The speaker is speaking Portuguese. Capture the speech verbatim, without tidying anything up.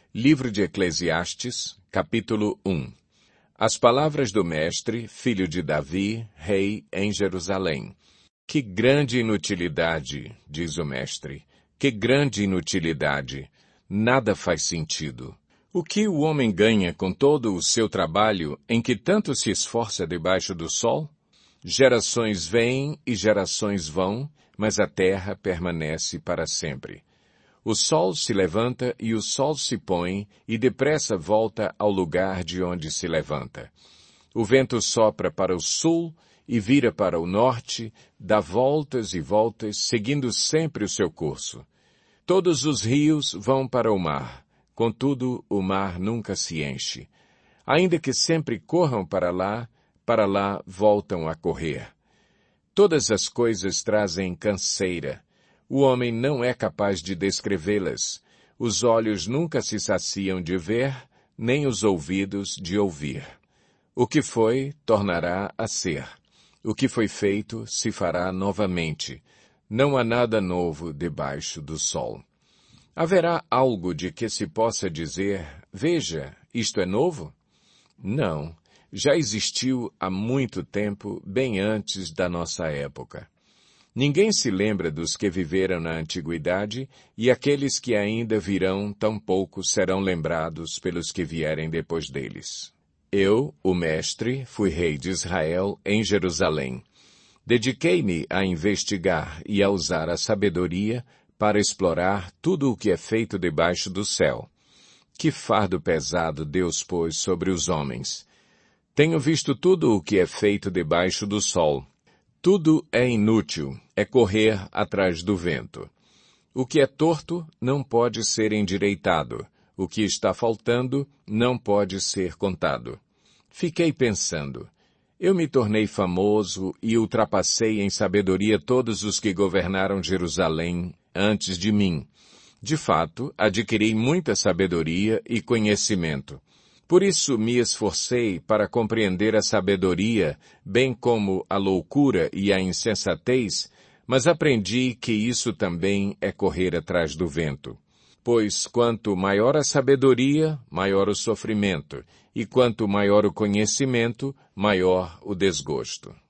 Livro de Eclesiastes, capítulo um. As palavras do mestre, filho de Davi, rei em Jerusalém. Que grande inutilidade, diz o mestre, que grande inutilidade. Nada faz sentido. O que o homem ganha com todo o seu trabalho em que tanto se esforça debaixo do sol? Gerações vêm e gerações vão, mas a terra permanece para sempre. O sol se levanta e o sol se põe, e depressa volta ao lugar de onde se levanta. O vento sopra para o sul e vira para o norte, dá voltas e voltas, seguindo sempre o seu curso. Todos os rios vão para o mar, contudo o mar nunca se enche. Ainda que sempre corram para lá, para lá voltam a correr. Todas as coisas trazem canseira. O homem não é capaz de descrevê-las. Os olhos nunca se saciam de ver, nem os ouvidos de ouvir. O que foi, tornará a ser. O que foi feito, se fará novamente. Não há nada novo debaixo do sol. Haverá algo de que se possa dizer, veja, isto é novo? Não, já existiu há muito tempo, bem antes da nossa época. Ninguém se lembra dos que viveram na antiguidade, e aqueles que ainda virão tampouco serão lembrados pelos que vierem depois deles. Eu, o mestre, fui rei de Israel em Jerusalém. Dediquei-me a investigar e a usar a sabedoria para explorar tudo o que é feito debaixo do céu. Que fardo pesado Deus pôs sobre os homens! Tenho visto tudo o que é feito debaixo do sol. Tudo é inútil, é correr atrás do vento. O que é torto não pode ser endireitado. O que está faltando não pode ser contado. Fiquei pensando. Eu me tornei famoso e ultrapassei em sabedoria todos os que governaram Jerusalém antes de mim. De fato, adquiri muita sabedoria e conhecimento. Por isso me esforcei para compreender a sabedoria, bem como a loucura e a insensatez, mas aprendi que isso também é correr atrás do vento. Pois quanto maior a sabedoria, maior o sofrimento, e quanto maior o conhecimento, maior o desgosto.